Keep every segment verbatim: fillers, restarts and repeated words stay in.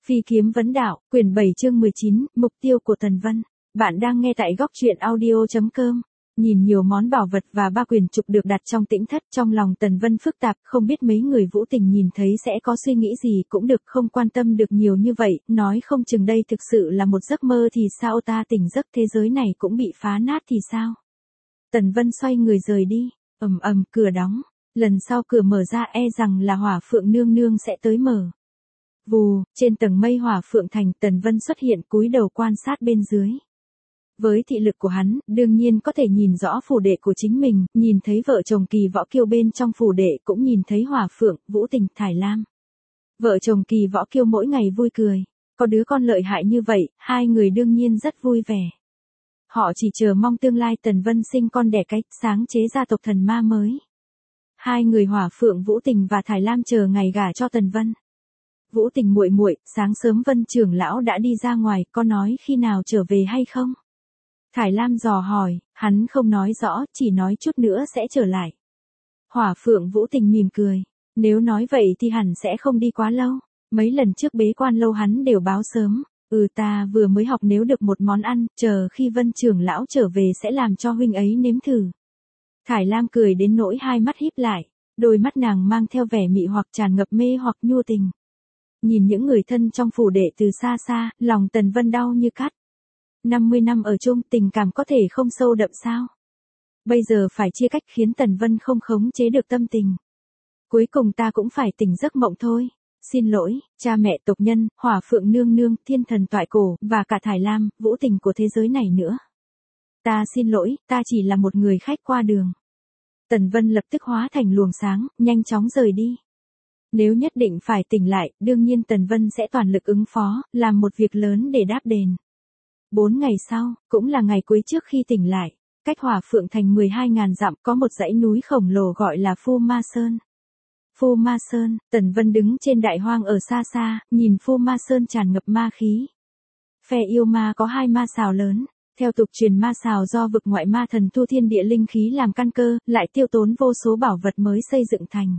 Phi kiếm vấn đạo, quyển bảy chương mười chín, mục tiêu của Tần Vân. Bạn đang nghe tại góc truyện audio chấm com. Nhìn nhiều món bảo vật và ba quyển trục được đặt trong tĩnh thất, trong lòng Tần Vân phức tạp, không biết mấy người Vũ Tình nhìn thấy sẽ có suy nghĩ gì, cũng được, không quan tâm được nhiều như vậy, nói không chừng đây thực sự là một giấc mơ thì sao, ta tỉnh giấc thế giới này cũng bị phá nát thì sao. Tần Vân xoay người rời đi, ầm ầm cửa đóng, lần sau cửa mở ra e rằng là Hỏa Phượng nương nương sẽ tới mở. Vù, trên tầng mây Hỏa Phượng thành, Tần Vân xuất hiện cúi đầu quan sát bên dưới. Với thị lực của hắn, đương nhiên có thể nhìn rõ phủ đệ của chính mình, nhìn thấy vợ chồng Kỳ Võ Kiêu bên trong phủ đệ, cũng nhìn thấy Hỏa Phượng, Vũ Tình, Thải Lam. Vợ chồng Kỳ Võ Kiêu mỗi ngày vui cười, có đứa con lợi hại như vậy, hai người đương nhiên rất vui vẻ. Họ chỉ chờ mong tương lai Tần Vân sinh con đẻ cái, sáng chế gia tộc thần ma mới. Hai người Hỏa Phượng, Vũ Tình và Thải Lam chờ ngày gả cho Tần Vân. Vũ Tình muội muội, sáng sớm Vân trưởng lão đã đi ra ngoài, có nói khi nào trở về hay không? Thải Lam dò hỏi, hắn không nói rõ, chỉ nói chút nữa sẽ trở lại. Hỏa Phượng Vũ Tình mỉm cười, nếu nói vậy thì hẳn sẽ không đi quá lâu, mấy lần trước bế quan lâu hắn đều báo sớm, ừ ta vừa mới học nếu được một món ăn, chờ khi Vân trưởng lão trở về sẽ làm cho huynh ấy nếm thử. Thải Lam cười đến nỗi hai mắt híp lại, đôi mắt nàng mang theo vẻ mị hoặc tràn ngập mê hoặc nhu tình. Nhìn những người thân trong phủ đệ từ xa xa, lòng Tần Vân đau như cắt. năm mươi năm ở chung, tình cảm có thể không sâu đậm sao? Bây giờ phải chia cách khiến Tần Vân không khống chế được tâm tình. Cuối cùng ta cũng phải tỉnh giấc mộng thôi. Xin lỗi, cha mẹ tộc nhân, Hỏa Phượng nương nương, thiên thần toại cổ, và cả Thải Lam, Vũ Tình của thế giới này nữa. Ta xin lỗi, ta chỉ là một người khách qua đường. Tần Vân lập tức hóa thành luồng sáng, nhanh chóng rời đi. Nếu nhất định phải tỉnh lại, đương nhiên Tần Vân sẽ toàn lực ứng phó, làm một việc lớn để đáp đền. Bốn ngày sau, cũng là ngày cuối trước khi tỉnh lại, cách Hỏa Phượng thành mười hai nghìn dặm có một dãy núi khổng lồ gọi là Phu Ma Sơn. Phu Ma Sơn, Tần Vân đứng trên đại hoang ở xa xa, nhìn Phu Ma Sơn tràn ngập ma khí. Phe yêu ma có hai ma sào lớn, theo tục truyền ma sào do vực ngoại ma thần thu thiên địa linh khí làm căn cơ, lại tiêu tốn vô số bảo vật mới xây dựng thành.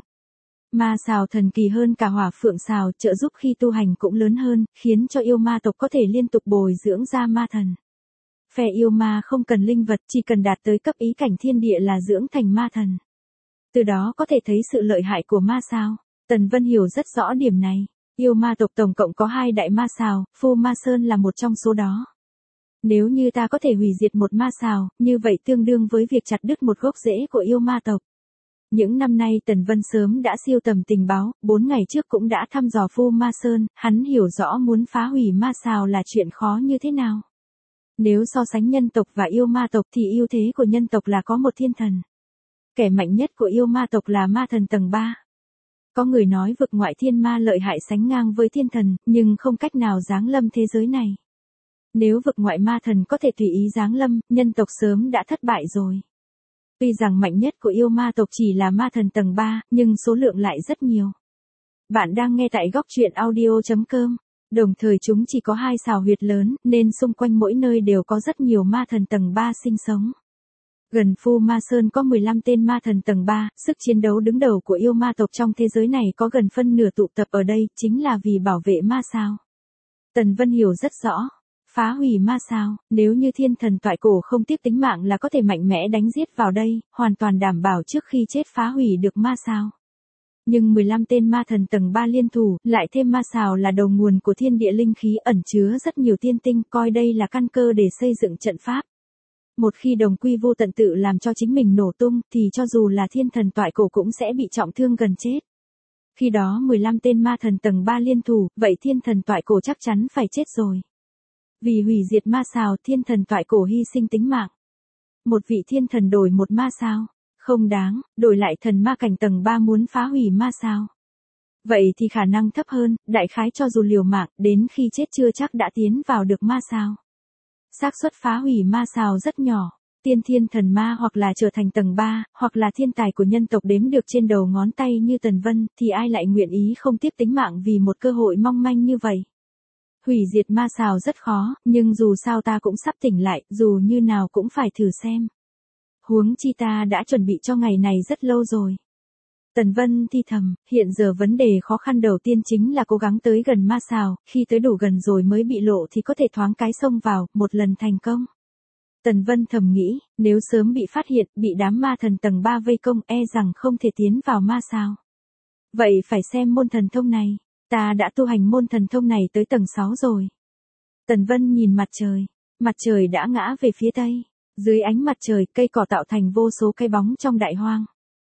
Ma sào thần kỳ hơn cả Hỏa Phượng sào, trợ giúp khi tu hành cũng lớn hơn, khiến cho yêu ma tộc có thể liên tục bồi dưỡng ra ma thần. Phe yêu ma không cần linh vật, chỉ cần đạt tới cấp ý cảnh thiên địa là dưỡng thành ma thần. Từ đó có thể thấy sự lợi hại của ma sào. Tần Vân hiểu rất rõ điểm này. Yêu ma tộc tổng cộng có hai đại ma sào, Phu Ma Sơn là một trong số đó. Nếu như ta có thể hủy diệt một ma sào, như vậy tương đương với việc chặt đứt một gốc rễ của yêu ma tộc. Những năm nay Tần Vân sớm đã siêu tầm tình báo, bốn ngày trước cũng đã thăm dò Phu Ma Sơn, hắn hiểu rõ muốn phá hủy ma sào là chuyện khó như thế nào. Nếu so sánh nhân tộc và yêu ma tộc thì ưu thế của nhân tộc là có một thiên thần. Kẻ mạnh nhất của yêu ma tộc là ma thần tầng ba. Có người nói vực ngoại thiên ma lợi hại sánh ngang với thiên thần, nhưng không cách nào giáng lâm thế giới này. Nếu vực ngoại ma thần có thể tùy ý giáng lâm, nhân tộc sớm đã thất bại rồi. Tuy rằng mạnh nhất của yêu ma tộc chỉ là ma thần tầng ba, nhưng số lượng lại rất nhiều. Bạn đang nghe tại góc truyện audio chấm com. Đồng thời chúng chỉ có hai sào huyệt lớn, nên xung quanh mỗi nơi đều có rất nhiều ma thần tầng ba sinh sống. Gần Phu Ma Sơn có mười lăm tên ma thần tầng ba, sức chiến đấu đứng đầu của yêu ma tộc trong thế giới này có gần phân nửa tụ tập ở đây, chính là vì bảo vệ ma sao. Tần Vân hiểu rất rõ. Phá hủy ma sao, nếu như thiên thần toại cổ không tiếc tính mạng là có thể mạnh mẽ đánh giết vào đây, hoàn toàn đảm bảo trước khi chết phá hủy được ma sao. Nhưng mười lăm tên ma thần tầng ba liên thủ, lại thêm ma sao là đầu nguồn của thiên địa linh khí ẩn chứa rất nhiều tiên tinh, coi đây là căn cơ để xây dựng trận pháp. Một khi đồng quy vô tận tự làm cho chính mình nổ tung, thì cho dù là thiên thần toại cổ cũng sẽ bị trọng thương gần chết. Khi đó mười lăm tên ma thần tầng ba liên thủ, vậy thiên thần toại cổ chắc chắn phải chết rồi. Vì hủy diệt ma sào, thiên thần toại cổ hy sinh tính mạng. Một vị thiên thần đổi một ma sao? Không đáng, đổi lại thần ma cảnh tầng ba muốn phá hủy ma sao? Vậy thì khả năng thấp hơn, đại khái cho dù liều mạng, đến khi chết chưa chắc đã tiến vào được ma sao. Xác suất phá hủy ma sao rất nhỏ. Tiên thiên thần ma hoặc là trở thành tầng ba, hoặc là thiên tài của nhân tộc đếm được trên đầu ngón tay như Tần Vân, thì ai lại nguyện ý không tiếc tính mạng vì một cơ hội mong manh như vậy. Hủy diệt ma sào rất khó, nhưng dù sao ta cũng sắp tỉnh lại, dù như nào cũng phải thử xem. Huống chi ta đã chuẩn bị cho ngày này rất lâu rồi. Tần Vân thi thầm, hiện giờ vấn đề khó khăn đầu tiên chính là cố gắng tới gần ma sào, khi tới đủ gần rồi mới bị lộ thì có thể thoáng cái xông vào, một lần thành công. Tần Vân thầm nghĩ, nếu sớm bị phát hiện, bị đám ma thần tầng ba vây công e rằng không thể tiến vào ma sào. Vậy phải xem môn thần thông này, ta đã tu hành môn thần thông này tới tầng sáu rồi. Tần Vân nhìn mặt trời, mặt trời đã ngã về phía tây, dưới ánh mặt trời cây cỏ tạo thành vô số cái bóng trong đại hoang.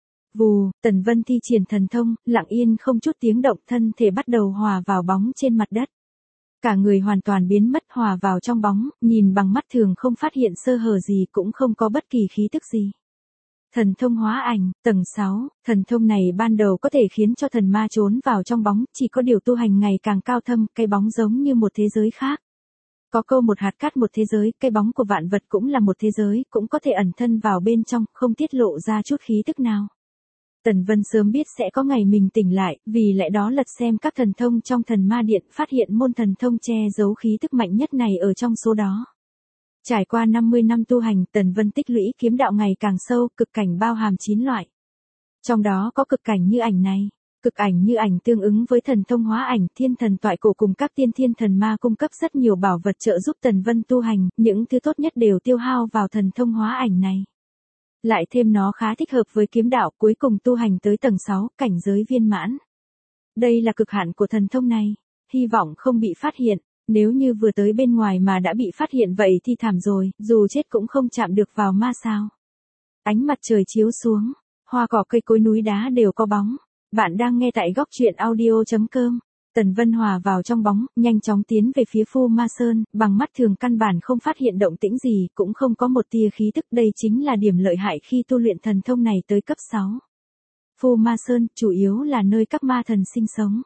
Vù, Tần Vân thi triển thần thông, lặng yên không chút tiếng động thân thể bắt đầu hòa vào bóng trên mặt đất. Cả người hoàn toàn biến mất hòa vào trong bóng, nhìn bằng mắt thường không phát hiện sơ hở gì cũng không có bất kỳ khí tức gì. Thần thông hóa ảnh, tầng sáu, thần thông này ban đầu có thể khiến cho thần ma trốn vào trong bóng, chỉ có điều tu hành ngày càng cao thâm, cái bóng giống như một thế giới khác. Có câu một hạt cát một thế giới, cái bóng của vạn vật cũng là một thế giới, cũng có thể ẩn thân vào bên trong, không tiết lộ ra chút khí tức nào. Tần Vân sớm biết sẽ có ngày mình tỉnh lại, vì lẽ đó lật xem các thần thông trong thần ma điện, phát hiện môn thần thông che giấu khí tức mạnh nhất này ở trong số đó. Trải qua năm mươi năm tu hành, Tần Vân tích lũy kiếm đạo ngày càng sâu, cực cảnh bao hàm chín loại. Trong đó có cực cảnh như ảnh này. Cực ảnh như ảnh tương ứng với thần thông hóa ảnh, thiên thần toại cổ cùng các tiên thiên thần ma cung cấp rất nhiều bảo vật trợ giúp Tần Vân tu hành, những thứ tốt nhất đều tiêu hao vào thần thông hóa ảnh này. Lại thêm nó khá thích hợp với kiếm đạo, cuối cùng tu hành tới tầng sáu, cảnh giới viên mãn. Đây là cực hạn của thần thông này, hy vọng không bị phát hiện, nếu như vừa tới bên ngoài mà đã bị phát hiện vậy thì thảm rồi, dù chết cũng không chạm được vào ma sao. Ánh mặt trời chiếu xuống, hoa cỏ cây cối núi đá đều có bóng. Bạn đang nghe tại góc truyện audio chấm com. Tần Vân hòa vào trong bóng, nhanh chóng tiến về phía Phu Ma Sơn, bằng mắt thường căn bản không phát hiện động tĩnh gì, cũng không có một tia khí tức, đây chính là điểm lợi hại khi tu luyện thần thông này tới cấp sáu. Phu Ma Sơn, chủ yếu là nơi các ma thần sinh sống.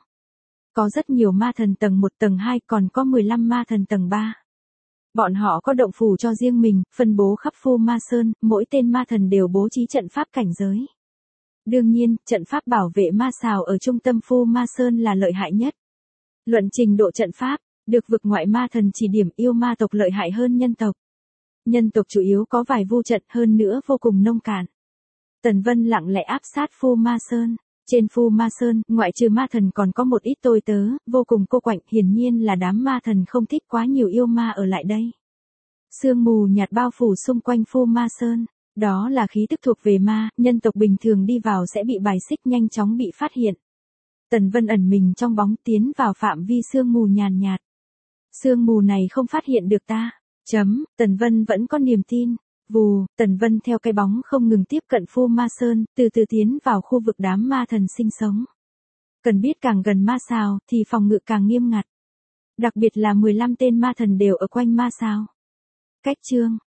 Có rất nhiều ma thần tầng một tầng hai, còn có mười lăm ma thần tầng ba. Bọn họ có động phủ cho riêng mình, phân bố khắp Phu Ma Sơn, mỗi tên ma thần đều bố trí trận pháp cảnh giới. Đương nhiên, trận pháp bảo vệ ma sào ở trung tâm Phu Ma Sơn là lợi hại nhất. Luận trình độ trận pháp, được vực ngoại ma thần chỉ điểm, yêu ma tộc lợi hại hơn nhân tộc. Nhân tộc chủ yếu có vài vu trận, hơn nữa vô cùng nông cạn. Tần Vân lặng lẽ áp sát Phu Ma Sơn. Trên Phu Ma Sơn, ngoại trừ ma thần còn có một ít tôi tớ, vô cùng cô quạnh, hiển nhiên là đám ma thần không thích quá nhiều yêu ma ở lại đây. Sương mù nhạt bao phủ xung quanh Phu Ma Sơn. Đó là khí tức thuộc về ma, nhân tộc bình thường đi vào sẽ bị bài xích, nhanh chóng bị phát hiện. Tần Vân ẩn mình trong bóng tiến vào phạm vi sương mù nhàn nhạt. Sương mù này không phát hiện được ta. Chấm, Tần Vân vẫn có niềm tin. Vù, Tần Vân theo cái bóng không ngừng tiếp cận Phu Ma Sơn, từ từ tiến vào khu vực đám ma thần sinh sống. Cần biết càng gần ma sao thì phòng ngự càng nghiêm ngặt. Đặc biệt là mười lăm tên ma thần đều ở quanh ma sao. Cách chương